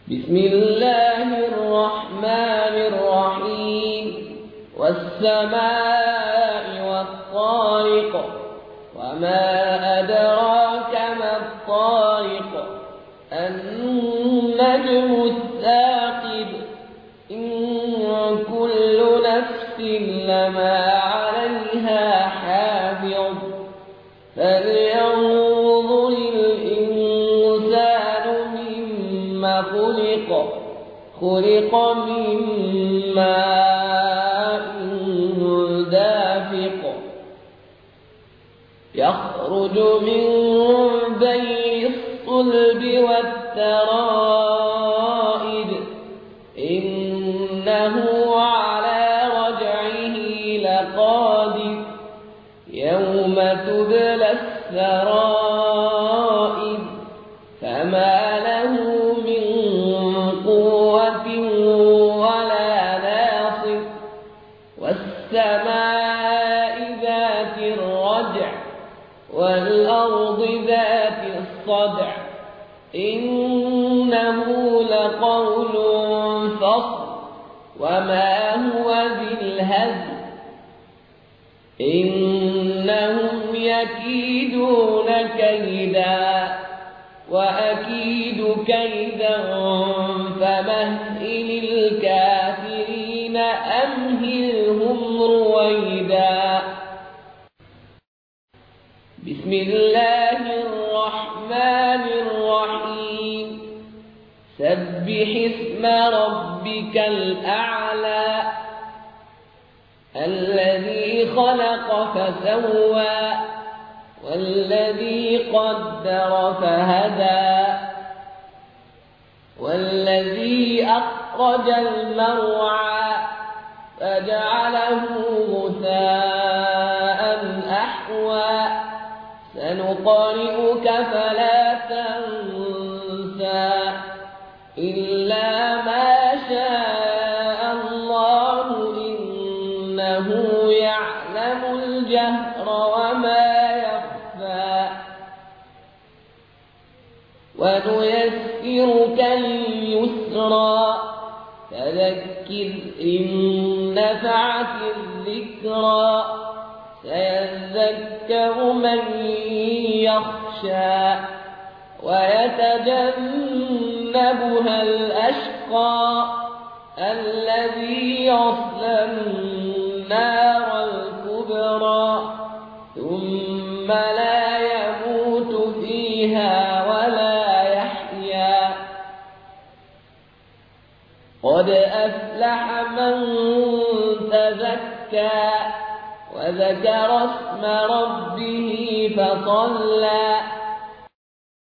بسم الله الرحمن الرحيم والسماء والطارق وما أدراك ما الطارق النجم الثاقب إن كل نفس لما عليها حافظ فلينظر الإنسان مما خلق من ماء دافق يخرج من بين الصلب والترائب إنه على رجعه لقادر يوم تبلى السرائر فما له من قوة ولا ناصر والسماء ذات الرجع والأرض ذات الصدع إنه لقول فصل وما هو بالهزل إنهم يكيدون كيدا وأكيد كيدا فمهل الكافرين أمهلهم رويدا بسم الله الرحمن الرحيم سبح اسم ربك الأعلى الذي خلق فسوى والذي قدر فهدى والذي أخرج المرعى فجعله غثاء أحوى سنقرئك فلا تنسى إلا ما شاء الله إنه يعلم الجهر وما يخفى ونيسرك لليسرى فذكر إن نفعت الذكرى سيذكر من يخشى ويتجنبها الأشقى الذي يصلى النار الكبرى ثم لا يموت فيها ولا يحيا قد أفلح من تزكى وذكر اسم ربه فصلى